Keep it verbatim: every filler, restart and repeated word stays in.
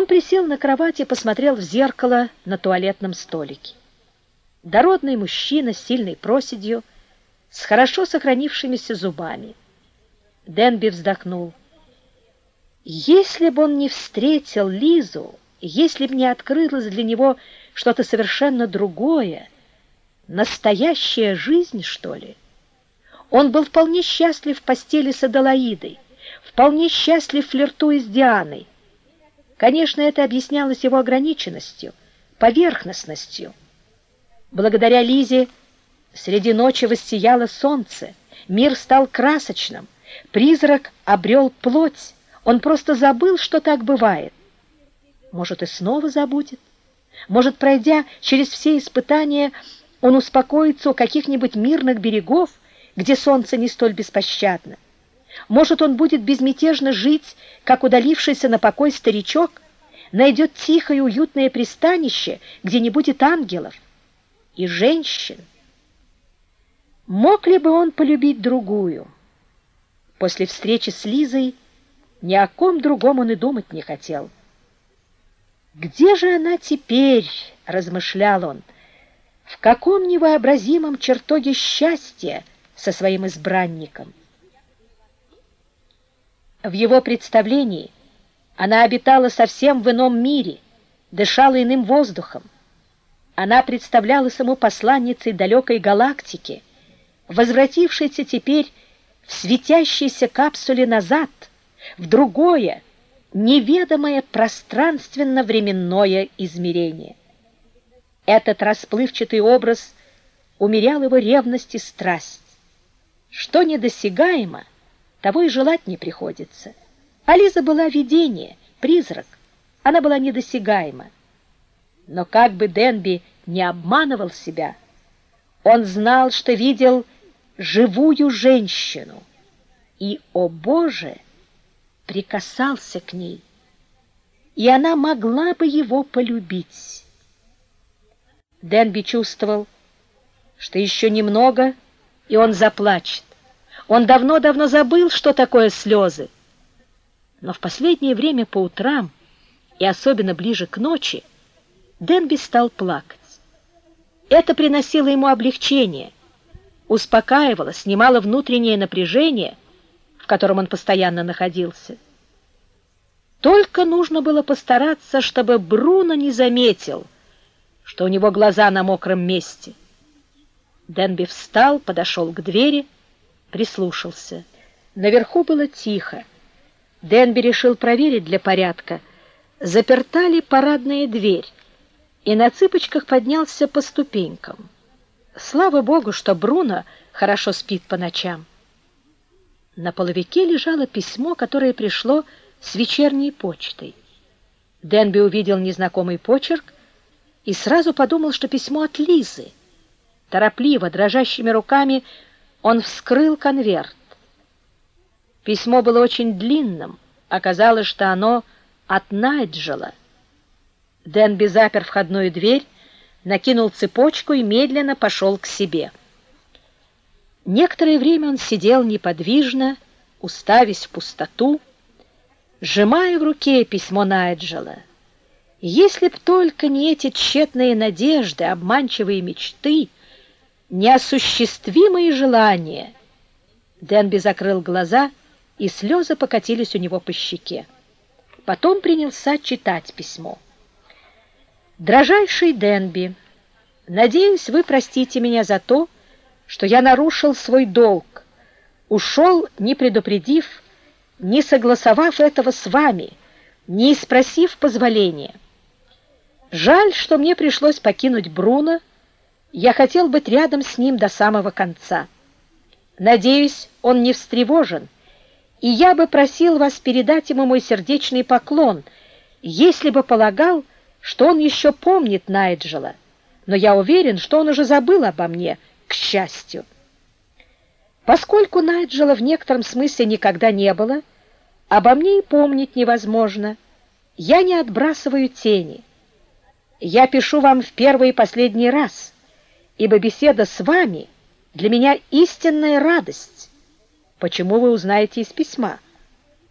Он присел на кровати и посмотрел в зеркало на туалетном столике. Дородный мужчина с сильной проседью, с хорошо сохранившимися зубами. Денби вздохнул. Если бы он не встретил Лизу, если бы не открылось для него что-то совершенно другое, настоящая жизнь, что ли? Он был вполне счастлив в постели с Аделаидой, вполне счастлив флиртуя с Дианой. Конечно, это объяснялось его ограниченностью, поверхностностью. Благодаря Лизе среди ночи воссияло солнце, мир стал красочным, призрак обрел плоть, он просто забыл, что так бывает. Может, и снова забудет. Может, пройдя через все испытания, он успокоится у каких-нибудь мирных берегов, где солнце не столь беспощадно. Может, он будет безмятежно жить, как удалившийся на покой старичок, найдет тихое и уютное пристанище, где не будет ангелов и женщин. Мог ли бы он полюбить другую? После встречи с Лизой ни о ком другом он и думать не хотел. «Где же она теперь?» — размышлял он. «В каком невообразимом чертоге счастья со своим избранником?» В его представлении она обитала совсем в ином мире, дышала иным воздухом. Она представлялась ему посланницей далекой галактики, возвратившейся теперь в светящейся капсуле назад, в другое, неведомое пространственно-временное измерение. Этот расплывчатый образ умерял его ревность и страсть. Что недосягаемо, того и желать не приходится. А Лиза была видение, призрак, она была недосягаема. Но как бы Денби не обманывал себя, он знал, что видел живую женщину, и, о Боже, прикасался к ней, и она могла бы его полюбить. Денби чувствовал, что еще немного, и он заплачет. Он давно-давно забыл, что такое слезы. Но в последнее время по утрам, и особенно ближе к ночи, Денби стал плакать. Это приносило ему облегчение, успокаивало, снимало внутреннее напряжение, в котором он постоянно находился. Только нужно было постараться, чтобы Бруно не заметил, что у него глаза на мокром месте. Денби встал, подошел к двери, прислушался. Наверху было тихо. Денби решил проверить для порядка, заперта ли парадная дверь, и на цыпочках поднялся по ступенькам. Слава Богу, что Бруно хорошо спит по ночам. На половике лежало письмо, которое пришло с вечерней почтой. Денби увидел незнакомый почерк и сразу подумал, что письмо от Лизы. Торопливо, дрожащими руками он вскрыл конверт. Письмо было очень длинным, оказалось, что оно от Найджела. Денби запер входную дверь, накинул цепочку и медленно пошел к себе. Некоторое время он сидел неподвижно, уставясь в пустоту, сжимая в руке письмо Найджела. Если б только не эти тщетные надежды, обманчивые мечты, неосуществимые желания. Денби закрыл глаза, и слезы покатились у него по щеке. Потом принялся читать письмо. «Дорожайший Денби, надеюсь, вы простите меня за то, что я нарушил свой долг, ушел, не предупредив, не согласовав этого с вами, не спросив позволения. Жаль, что мне пришлось покинуть Бруно, я хотел быть рядом с ним до самого конца. Надеюсь, он не встревожен, и я бы просил вас передать ему мой сердечный поклон, если бы полагал, что он еще помнит Найджела, но я уверен, что он уже забыл обо мне, к счастью. Поскольку Найджела в некотором смысле никогда не было, обо мне и помнить невозможно. Я не отбрасываю тени. Я пишу вам в первый и последний раз, ибо беседа с вами для меня истинная радость. Почему вы узнаете из письма?